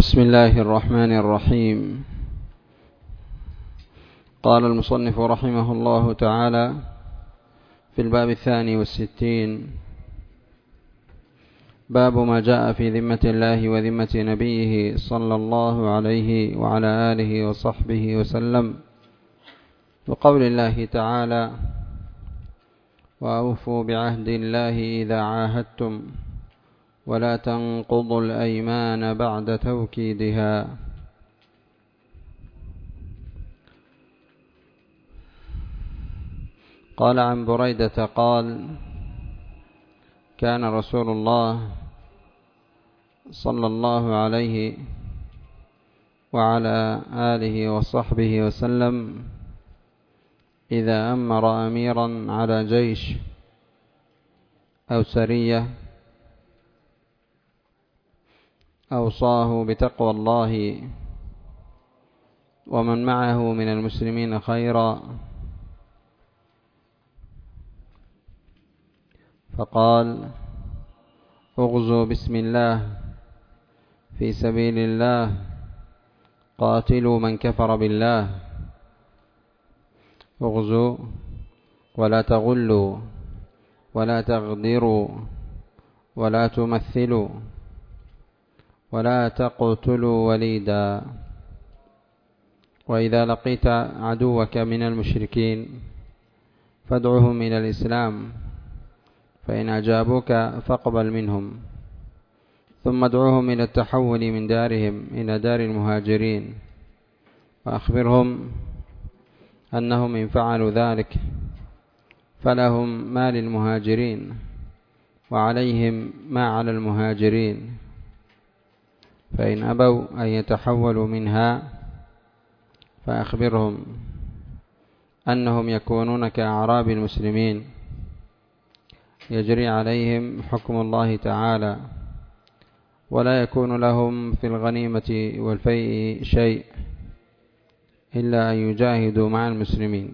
بسم الله الرحمن الرحيم. قال المصنف رحمه الله تعالى في الباب 62: باب ما جاء في ذمة الله وذمة نبيه صلى الله عليه وعلى آله وصحبه وسلم، وقول الله تعالى: وأوفوا بعهد الله إذا عاهدتم ولا تنقضوا الأيمان بعد توكيدها. قال عن بريدة قال: كان رسول الله صلى الله عليه وعلى آله وصحبه وسلم إذا أمر أميرا على جيش أو سرية أوصاه بتقوى الله ومن معه من المسلمين خيرا، فقال: اغزوا بسم الله في سبيل الله، قاتلوا من كفر بالله، اغزوا ولا تغلوا ولا تغدروا ولا تمثلوا ولا تقتلوا وليدا، وإذا لقيت عدوك من المشركين فادعهم إلى الإسلام، فإن أجابوك فاقبل منهم، ثم ادعوهم إلى التحول من دارهم إلى دار المهاجرين، وأخبرهم أنهم إن فعلوا ذلك فلهم ما للمهاجرين وعليهم ما على المهاجرين، فإن أبوا أن يتحولوا منها فأخبرهم أنهم يكونون كأعراب المسلمين يجري عليهم حكم الله تعالى، ولا يكون لهم في الغنيمة والفيء شيء إلا أن يجاهدوا مع المسلمين،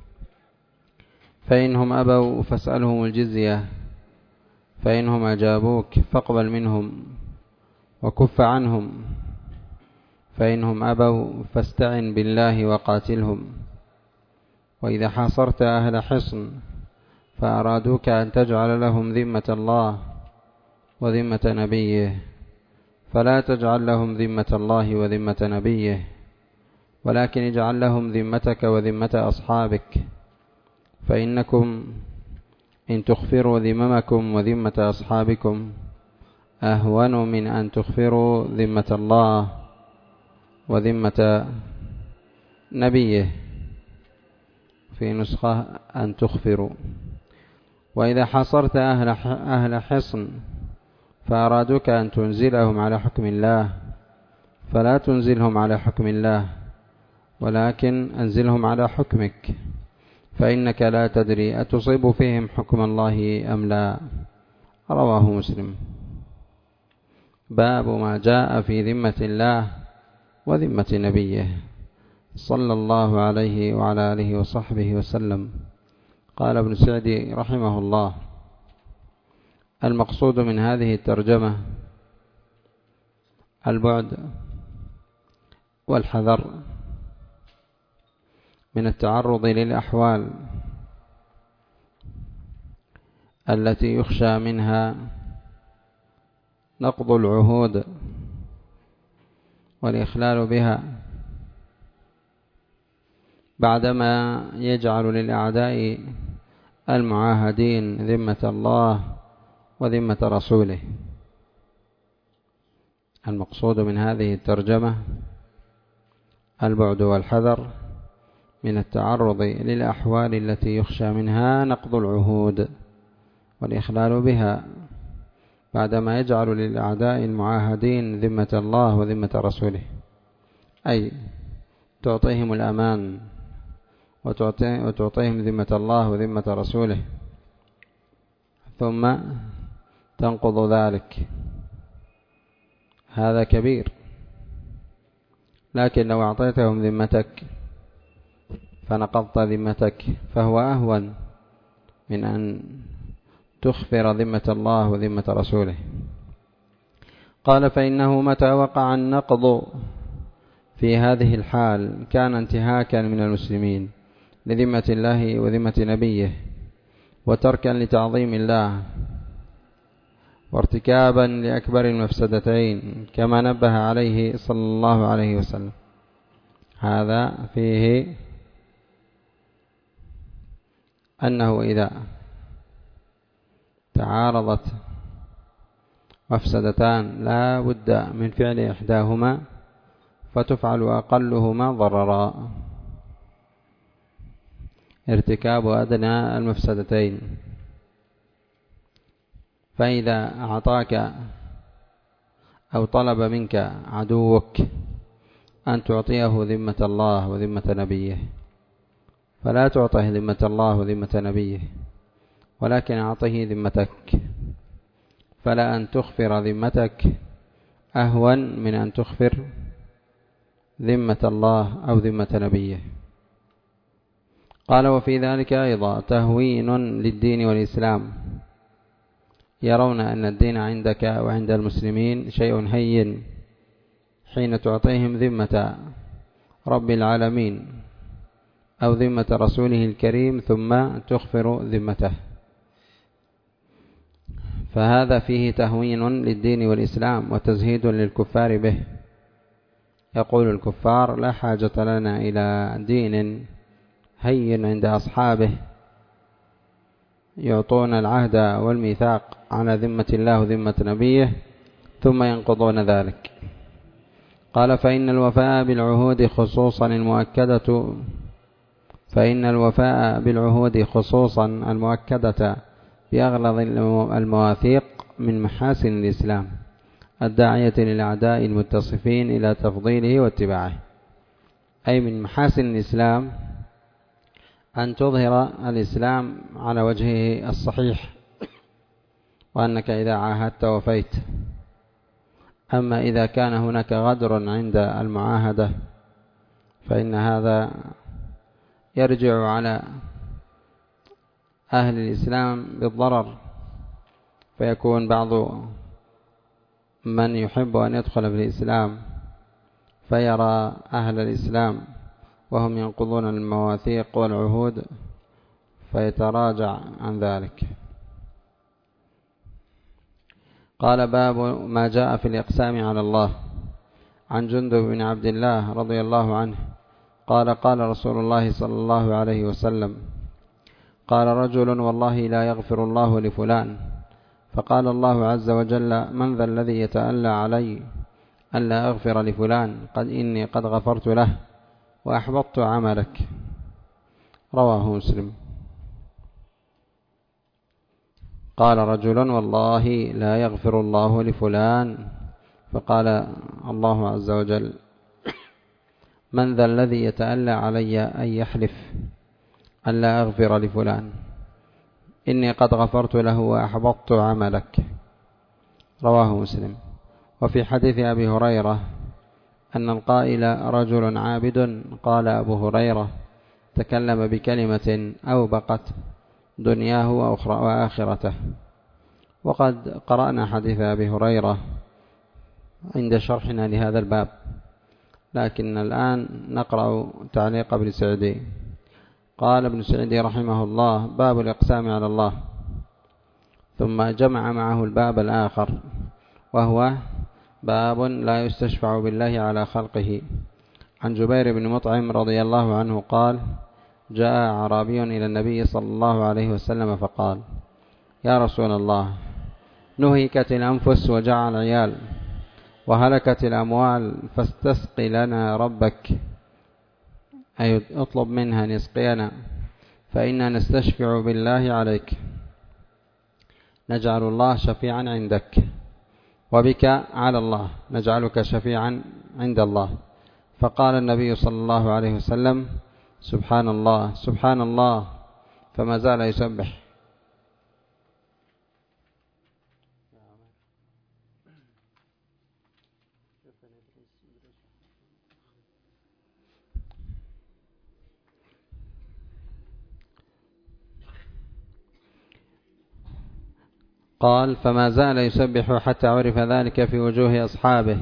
فإنهم أبوا فاسألهم الجزية، فإنهم أجابوك فاقبل منهم وكف عنهم، فإنهم أبوا فاستعن بالله وقاتلهم، وإذا حاصرت أهل حصن فأرادوك أن تجعل لهم ذمة الله وذمة نبيه فلا تجعل لهم ذمة الله وذمة نبيه، ولكن اجعل لهم ذمتك وذمة أصحابك، فإنكم إن تخفروا ذممكم وذمة أصحابكم أهون من أن تخفروا ذمة الله وذمة نبيه، في نسخة أن تخفروا. وإذا حصرت أهل حصن فأرادوك أن تنزلهم على حكم الله فلا تنزلهم على حكم الله، ولكن أنزلهم على حكمك، فإنك لا تدري أتصيب فيهم حكم الله أم لا. رواه مسلم. باب ما جاء في ذمة الله وذمة نبيه صلى الله عليه وعلى آله وصحبه وسلم. قال ابن سعدي رحمه الله: المقصود من هذه الترجمة البعد والحذر من التعرض للأحوال التي يخشى منها نقض العهود والإخلال بها، بعدما يجعل للأعداء المعاهدين ذمة الله وذمة رسوله. المقصود من هذه الترجمة البعد والحذر من التعرض للأحوال التي يخشى منها نقض العهود والإخلال بها، بعدما يجعل للأعداء المعاهدين ذمة الله وذمة رسوله، أي تعطيهم الأمان وتعطيهم ذمة الله وذمة رسوله، ثم تنقض ذلك. هذا كبير، لكن لو أعطيتهم ذمتك فنقضت ذمتك فهو أهون من أن تخفر ذمة الله وذمة رسوله. قال فإنه متى وقع النقض في هذه الحال كان انتهاكا من المسلمين لذمة الله وذمة نبيه، وتركا لتعظيم الله، وارتكابا لأكبر المفسدتين كما نبه عليه صلى الله عليه وسلم. هذا فيه أنه إذا تعارضت مفسدتان لا بد من فعل إحداهما فتفعل أقلهما ضررا، ارتكاب أدنى المفسدتين. فإذا أعطاك أو طلب منك عدوك أن تعطيه ذمة الله وذمة نبيه، فلا تعطيه ذمة الله وذمة نبيه، ولكن أعطيه ذمتك، فلا أن تخفر ذمتك أهون من أن تخفر ذمة الله أو ذمة نبيه. قال وفي ذلك أيضا تهوين للدين والإسلام، يرون أن الدين عندك وعند المسلمين شيء هين حين تعطيهم ذمة رب العالمين أو ذمة رسوله الكريم ثم تخفر ذمته، فهذا فيه تهوين للدين والإسلام وتزهيد للكفار به. يقول الكفار لا حاجة لنا إلى دين هين عند أصحابه يعطون العهد والميثاق على ذمة الله وذمة نبيه ثم ينقضون ذلك. قال فإن الوفاء بالعهود خصوصا المؤكدة بأغلظ المواثيق من محاسن الإسلام الداعية للأعداء المتصفين إلى تفضيله واتباعه. أي من محاسن الإسلام أن تظهر الإسلام على وجهه الصحيح، وأنك إذا عاهدت وفيت. أما إذا كان هناك غدر عند المعاهدة فإن هذا يرجع على أهل الإسلام بالضرر، فيكون بعض من يحب أن يدخل في الإسلام فيرى أهل الإسلام وهم ينقضون المواثيق والعهود فيتراجع عن ذلك. قال باب ما جاء في الإقسام على الله. عن جندب بن عبد الله رضي الله عنه قال قال رسول الله صلى الله عليه وسلم قال رجل والله لا يغفر الله لفلان، فقال الله عز وجل من ذا الذي يتألى علي ألا أغفر لفلان إني قد غفرت له وأحبطت عملك. رواه مسلم. قال رجل والله لا يغفر الله لفلان، فقال الله عز وجل من ذا الذي يتألى علي أن يحلف ألا أغفر لفلان إني قد غفرت له وأحبطت عملك. رواه مسلم. وفي حديث أبي هريرة أن القائل رجل عابد قال أبو هريرة تكلم بكلمة أوبقت دنياه وآخرته. وقد قرأنا حديث أبي هريرة عند شرحنا لهذا الباب، لكن الآن نقرأ تعليق ابن سعدي. قال ابن سعدي رحمه الله باب الإقسام على الله، ثم جمع معه الباب الآخر وهو باب لا يستشفع بالله على خلقه. عن جبير بن مطعم رضي الله عنه قال جاء أعرابي إلى النبي صلى الله عليه وسلم فقال يا رسول الله نهكت الأنفس وجاع العيال وهلكت الأموال فاستسقي لنا ربك، أي اطلب منها نسقينا، فإنا نستشفع بالله عليك نجعل الله شفيعا عندك، وبك على الله نجعلك شفيعا عند الله. فقال النبي صلى الله عليه وسلم سبحان الله سبحان الله، فما زال يسبح. قال: فما زال يسبح حتى عرف ذلك في وجوه أصحابه.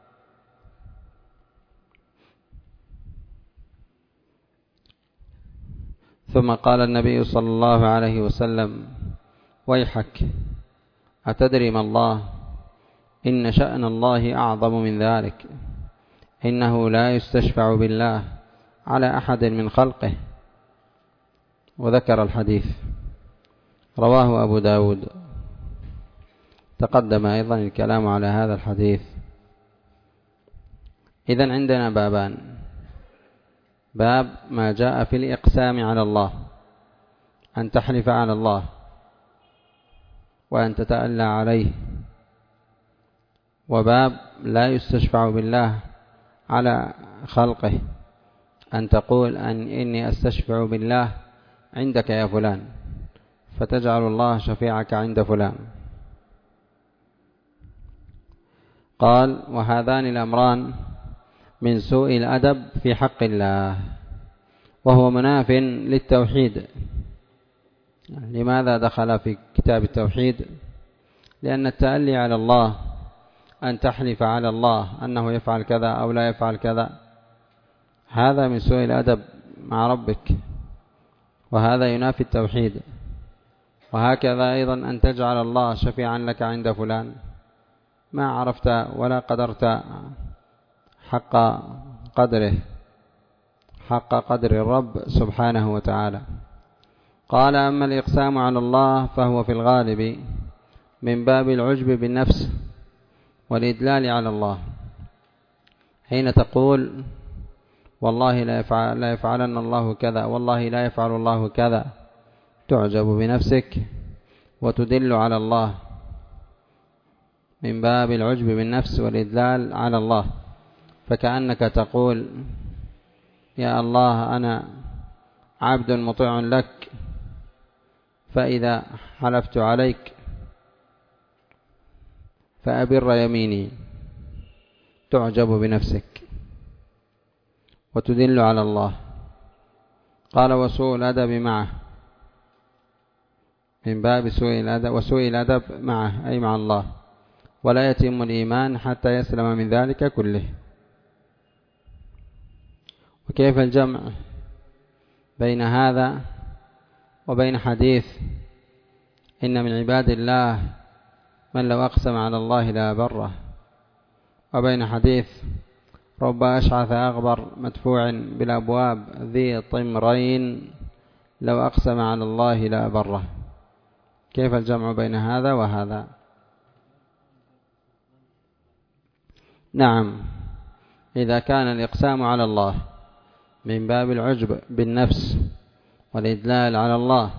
ثم قال النبي صلى الله عليه وسلم: ويحك، أتدري ما الله؟ إن شأن الله أعظم من ذلك، إنه لا يستشفع بالله على أحد من خلقه. وذكر الحديث، رواه أبو داود. تقدم أيضا الكلام على هذا الحديث. إذن عندنا بابان: باب ما جاء في الإقسام على الله، أن تحلف على الله وأن تتألى عليه، وباب لا يستشفع بالله على خلقه، أن تقول إني أستشفع بالله عندك يا فلان، فتجعل الله شفيعك عند فلان. قال: وهذان الأمران من سوء الأدب في حق الله، وهو مناف للتوحيد. لماذا دخل في كتاب التوحيد؟ لأن التألي على الله، أن تحلف على الله أنه يفعل كذا أو لا يفعل كذا، هذا من سوء الأدب مع ربك، وهذا ينافي التوحيد. وهكذا أيضا أن تجعل الله شفيعا لك عند فلان، ما عرفت ولا قدرت حق قدره، حق قدر الرب سبحانه وتعالى. قال: أما الإقسام على الله فهو في الغالب من باب العجب بالنفس والإدلال على الله. حين تقول والله لا يفعلن الله كذا، والله لا يفعل الله كذا، تعجب بنفسك وتدل على الله، من باب العجب بالنفس والإدلال على الله. فكأنك تقول: يا الله أنا عبد مطيع لك، فإذا حلفت عليك فأبر يميني. تعجب بنفسك وتدل على الله. قال: وسوء الأدب معه، من باب سوء الأدب، وسوء الأدب معه أي مع الله، ولا يتم الإيمان حتى يسلم من ذلك كله. وكيف الجمع بين هذا وبين حديث إن من عباد الله من لو أقسم على الله لا بره، وبين حديث رب أشعث أغبر مدفوع بالأبواب ذي طمرين لو أقسم على الله لا بره؟ كيف الجمع بين هذا وهذا؟ نعم، إذا كان الإقسام على الله من باب العجب بالنفس والإدلال على الله،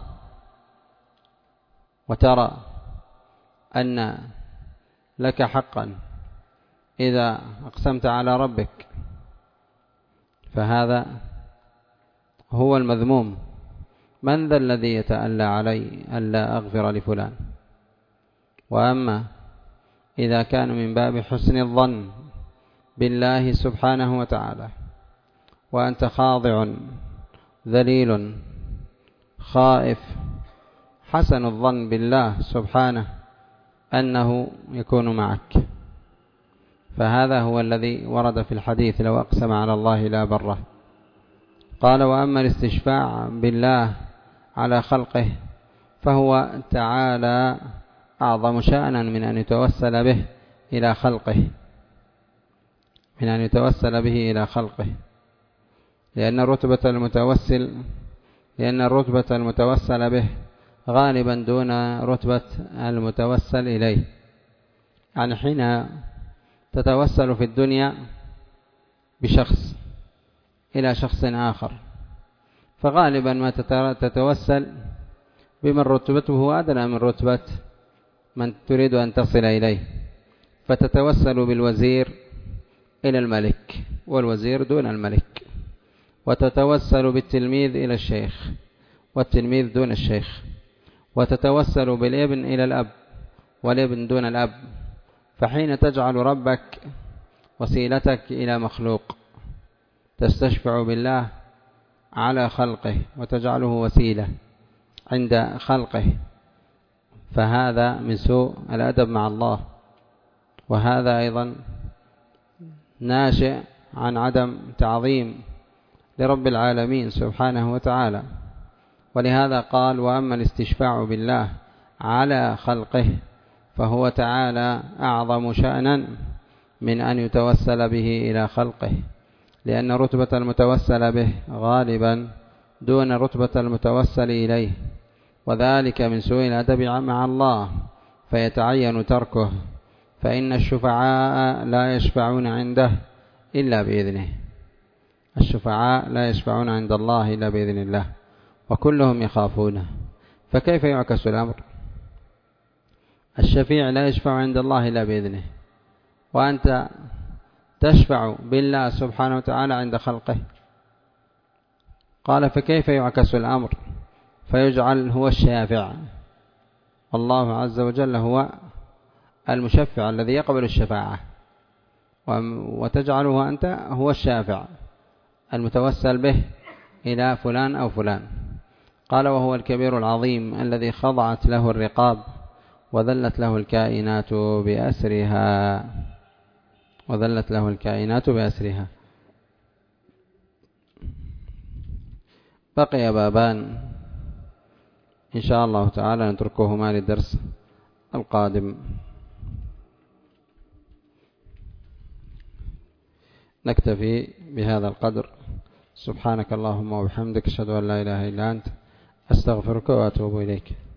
وترى أن لك حقا إذا أقسمت على ربك، فهذا هو المذموم. من ذا الذي يتألى علي ألا أغفر لفلان؟ وأما إذا كان من باب حسن الظن بالله سبحانه وتعالى، وأنت خاضع ذليل خائف، حسن الظن بالله سبحانه أنه يكون معك، فهذا هو الذي ورد في الحديث لو أقسم على الله لا بره. قال: وأما الاستشفاع بالله على خلقه فهو تعالى أعظم شأنا من أن يتوسل به إلى خلقه، من أن يتوسل به إلى خلقه، لأن الرتبة المتوسل به غالبا دون رتبة المتوسل إليه. يعني حين تتوسل في الدنيا بشخص إلى شخص آخر، فغالبا ما تتوسل بمن رتبته أدنى من رتبة من تريد أن تصل إليه، فتتوسل بالوزير إلى الملك والوزير دون الملك، وتتوسل بالتلميذ إلى الشيخ والتلميذ دون الشيخ، وتتوسل بالابن إلى الأب والابن دون الأب. فحين تجعل ربك وسيلتك إلى مخلوق، تستشفع بالله على خلقه وتجعله وسيلة عند خلقه، فهذا من سوء الأدب مع الله، وهذا أيضا ناشئ عن عدم تعظيم لرب العالمين سبحانه وتعالى. ولهذا قال: وأما الاستشفاع بالله على خلقه فهو تعالى أعظم شأنا من أن يتوسل به إلى خلقه، لأن رتبة المتوسل به غالبا دون رتبة المتوسل إليه، وذلك من سوء الأدب مع الله، فيتعين تركه، فإن الشفعاء لا يشفعون عنده إلا بإذنه. الشفعاء لا يشفعون عند الله إلا بإذن الله، وكلهم يخافونه، فكيف يعكس الأمر؟ الشفيع لا يشفع عند الله إلا بإذنه، وأنت تشفع بالله سبحانه وتعالى عند خلقه. قال: فكيف يعكس الأمر فيجعل هو الشافع، الله عز وجل هو المشفع الذي يقبل الشفاعة، وتجعله أنت هو الشافع المتوسل به إلى فلان أو فلان. قال: وهو الكبير العظيم الذي خضعت له الرقاب وذلت له الكائنات بأسرها، وذلت له الكائنات بأسرها. بقي بابان إن شاء الله تعالى نتركهما للدرس القادم. نكتفي بهذا القدر. سبحانك اللهم وبحمدك، أشهد أن لا إله إلا أنت، أستغفرك وأتوب إليك.